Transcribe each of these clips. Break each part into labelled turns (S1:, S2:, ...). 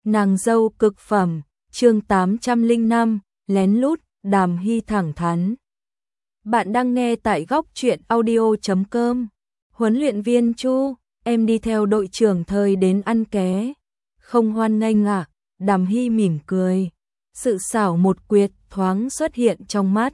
S1: Nàng dâu cực phẩm, chương 805, lén lút, Đàm Hy thẳng thắn. Bạn đang nghe tại góc truyện audio.com. Huấn luyện viên Chu, em đi theo đội trưởng Thời đến ăn ké. Không hoan nghênh à? Đàm Hy mỉm cười. Sự xảo một quyệt thoáng xuất hiện trong mắt.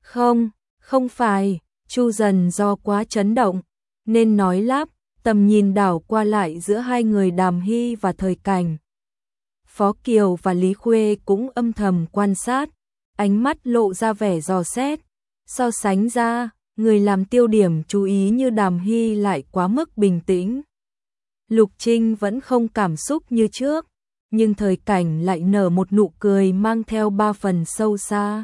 S1: Không phải, Chu dần do quá chấn động, nên nói lắp, tầm nhìn đảo qua lại giữa hai người Đàm Hy và Thời Cảnh. Phó Kiều và Lý Khuê cũng âm thầm quan sát, ánh mắt lộ ra vẻ dò xét. So sánh ra, người làm tiêu điểm chú ý như Đàm Hy lại quá mức bình tĩnh. Lục Trinh vẫn không cảm xúc như trước, nhưng Thời Cảnh lại nở một nụ cười mang theo 3 phần sâu xa,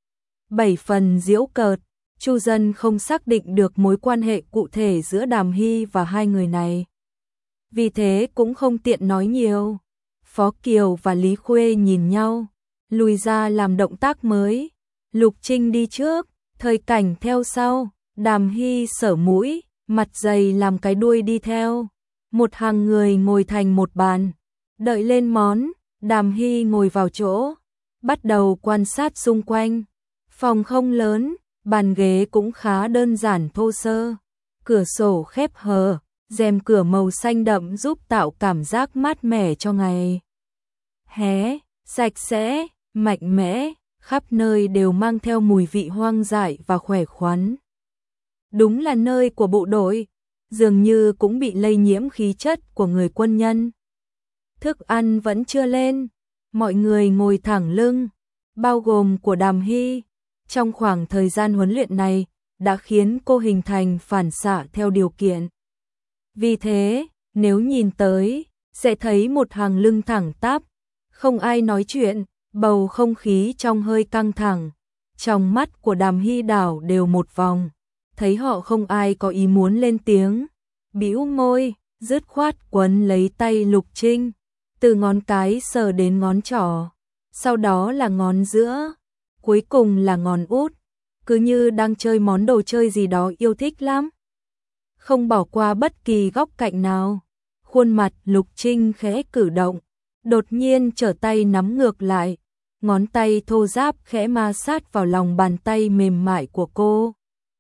S1: 7 phần giễu cợt. Chu Dân không xác định được mối quan hệ cụ thể giữa Đàm Hy và hai người này, vì thế cũng không tiện nói nhiều. Phó Kiều và Lý Khuê nhìn nhau, lùi ra làm động tác mới. Lục Trinh đi trước, Thời Cảnh theo sau, Đàm Hy sở mũi, mặt dày làm cái đuôi đi theo. Một hàng người ngồi thành một bàn, đợi lên món. Đàm Hy ngồi vào chỗ, bắt đầu quan sát xung quanh. Phòng không lớn, bàn ghế cũng khá đơn giản thô sơ. Cửa sổ khép hờ, rèm cửa màu xanh đậm giúp tạo cảm giác mát mẻ cho ngày hè, sạch sẽ, mạnh mẽ, khắp nơi đều mang theo mùi vị hoang dại và khỏe khoắn. Đúng là nơi của bộ đội, dường như cũng bị lây nhiễm khí chất của người quân nhân. Thức ăn vẫn chưa lên, mọi người ngồi thẳng lưng, bao gồm của Đàm Hy. Trong khoảng thời gian huấn luyện này, đã khiến cô hình thành phản xạ theo điều kiện. Vì thế, nếu nhìn tới, sẽ thấy một hàng lưng thẳng tắp, không ai nói chuyện, bầu không khí trong hơi căng thẳng. Trong mắt của Đàm Hy đảo đều một vòng, thấy họ không ai có ý muốn lên tiếng. Bĩu môi, dứt khoát quấn lấy tay Lục Trinh, từ ngón cái sờ đến ngón trỏ, sau đó là ngón giữa, cuối cùng là ngón út, cứ như đang chơi món đồ chơi gì đó yêu thích lắm. Không bỏ qua bất kỳ góc cạnh nào. Khuôn mặt Lục Trinh khẽ cử động, đột nhiên trở tay nắm ngược lại, ngón tay thô ráp khẽ ma sát vào lòng bàn tay mềm mại của cô.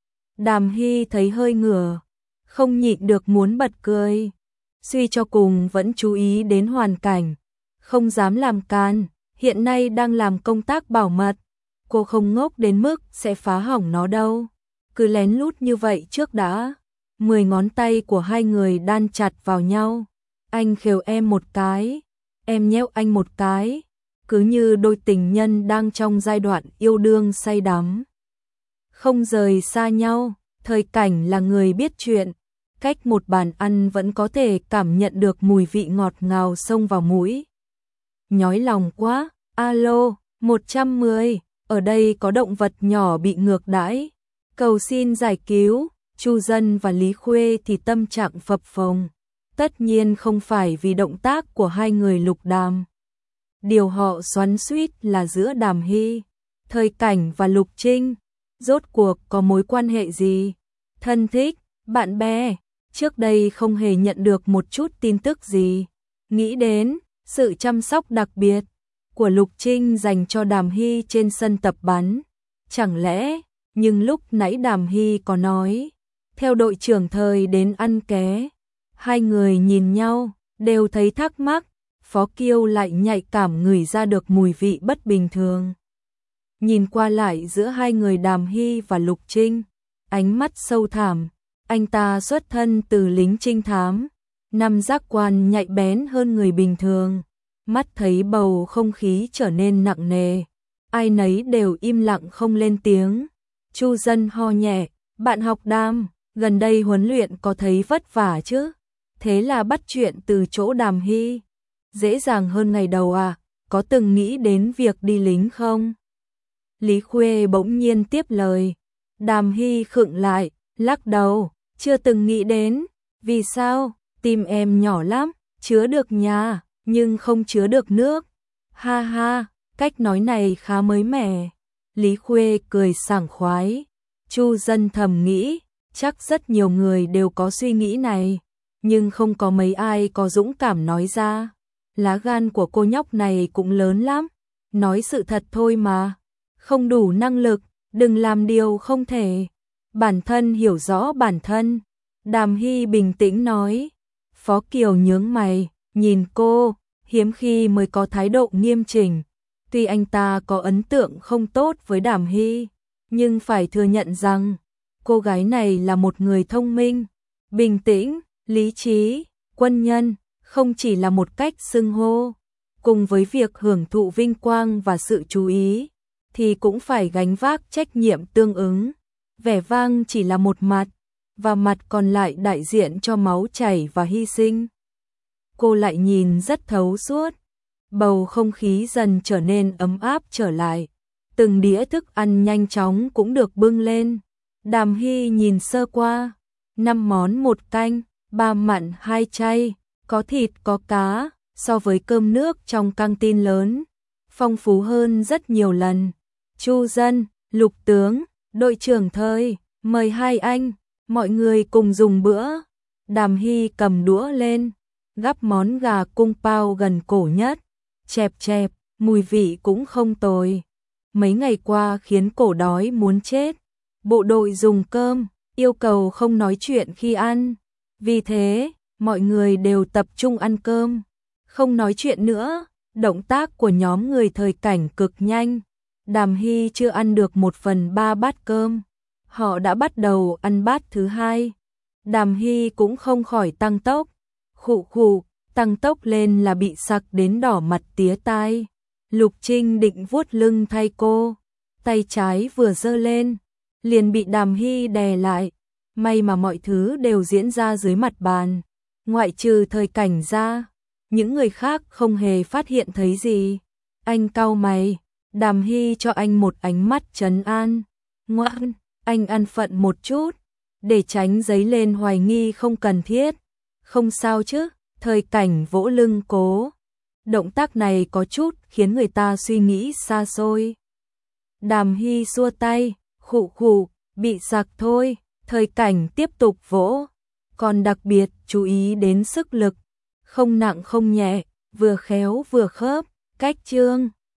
S1: Đàm Hy thấy hơi ngửa, không nhịn được muốn bật cười. Suy cho cùng vẫn chú ý đến hoàn cảnh, không dám làm can, hiện nay đang làm công tác bảo mật. Cô không ngốc đến mức sẽ phá hỏng nó đâu. Cứ lén lút như vậy trước đã. 10 ngón tay của hai người đan chặt vào nhau. Anh khều em một cái, em nhéo anh một cái, cứ như đôi tình nhân đang trong giai đoạn yêu đương say đắm, không rời xa nhau. Thời Cảnh là người biết chuyện, cách một bàn ăn vẫn có thể cảm nhận được mùi vị ngọt ngào xông vào mũi. Nhói lòng quá. Alo, 110, ở đây có động vật nhỏ bị ngược đãi, cầu xin giải cứu. Chu Dân và Lý Khuê thì tâm trạng phập phồng, tất nhiên không phải vì động tác của hai người Lục Đàm. Điều họ xoắn xuýt là giữa Đàm Hy, Thời Cảnh và Lục Trinh, rốt cuộc có mối quan hệ gì? Thân thích, bạn bè, trước đây không hề nhận được một chút tin tức gì. Nghĩ đến sự chăm sóc đặc biệt của Lục Trinh dành cho Đàm Hy trên sân tập bắn. Chẳng lẽ, nhưng lúc nãy Đàm Hy có nói theo đội trưởng Thời đến ăn ké. Hai người nhìn nhau, đều thấy thắc mắc. Phó Kiều lại nhạy cảm ngửi ra được mùi vị bất bình thường. Nhìn qua lại giữa hai người Đàm Hy và Lục Trinh, ánh mắt sâu thẳm. Anh ta xuất thân từ lính trinh thám, năm giác quan nhạy bén hơn người bình thường. Mắt thấy bầu không khí trở nên nặng nề, ai nấy đều im lặng không lên tiếng. Chu Dân ho nhẹ, bạn học Đàm, gần đây huấn luyện có thấy vất vả chứ? Thế là bắt chuyện từ chỗ Đàm Hy. Dễ dàng hơn ngày đầu à, có từng nghĩ đến việc đi lính không? Lý Khuê bỗng nhiên tiếp lời. Đàm Hy khựng lại, lắc đầu, chưa từng nghĩ đến. Vì sao? Tim em nhỏ lắm, chứa được nhà, nhưng không chứa được nước. Ha ha, cách nói này khá mới mẻ. Lý Khuê cười sảng khoái. Chu Dân thầm nghĩ, chắc rất nhiều người đều có suy nghĩ này, nhưng không có mấy ai có dũng cảm nói ra. lá gan của cô nhóc này cũng lớn lắm, nói sự thật thôi mà, không đủ năng lực, đừng làm điều không thể, bản thân hiểu rõ bản thân. Đàm Hy bình tĩnh nói. Phó Kiều nhướng mày, nhìn cô, hiếm khi mới có thái độ nghiêm chỉnh. Tuy anh ta có ấn tượng không tốt với Đàm Hy, nhưng phải thừa nhận rằng cô gái này là một người thông minh, bình tĩnh, lý trí, quân nhân, không chỉ là một cách xưng hô. Cùng với việc hưởng thụ vinh quang và sự chú ý, thì cũng phải gánh vác trách nhiệm tương ứng. Vẻ vang chỉ là một mặt, và mặt còn lại đại diện cho máu chảy và hy sinh. Cô lại nhìn rất thấu suốt. Bầu không khí dần trở nên ấm áp trở lại. Từng đĩa thức ăn nhanh chóng cũng được bưng lên. Đàm Hy nhìn sơ qua. 5 món 1 canh, 3 mặn 2 chay, có thịt có cá, so với cơm nước trong căng tin lớn. Phong phú hơn rất nhiều lần. Chu Dân, Lục Tướng, đội trưởng Thời, mời hai anh, mọi người cùng dùng bữa. Đàm Hy cầm đũa lên, gắp món gà cung pao gần cổ nhất. Chẹp chẹp, mùi vị cũng không tồi. Mấy ngày qua khiến cổ đói muốn chết. Bộ đội dùng cơm, yêu cầu không nói chuyện khi ăn. Vì thế, mọi người đều tập trung ăn cơm. Không nói chuyện nữa, động tác của nhóm người Thời Cảnh cực nhanh. Đàm Hy chưa ăn được 1/3 bát cơm. Họ đã bắt đầu ăn bát thứ hai. Đàm Hy cũng không khỏi tăng tốc. Khụ khụ, tăng tốc lên là bị sặc đến đỏ mặt tía tai. Lục Trinh định vuốt lưng thay cô. Tay trái vừa giơ lên, liền bị Đàm Hy đè lại. May mà mọi thứ đều diễn ra dưới mặt bàn. Ngoại trừ Thời Cảnh ra, những người khác không hề phát hiện thấy gì. Anh cau mày, Đàm Hy cho anh một ánh mắt trấn an. Ngoan, anh ăn phận một chút, để tránh dấy lên hoài nghi không cần thiết. Không sao chứ, Thời Cảnh vỗ lưng cố. Động tác này có chút khiến người ta suy nghĩ xa xôi. Đàm Hy xua tay, khụ khụ, bị sặc thôi. Thời Cảnh tiếp tục vỗ, còn đặc biệt chú ý đến sức lực, không nặng không nhẹ, vừa khéo vừa khớp, cách chương.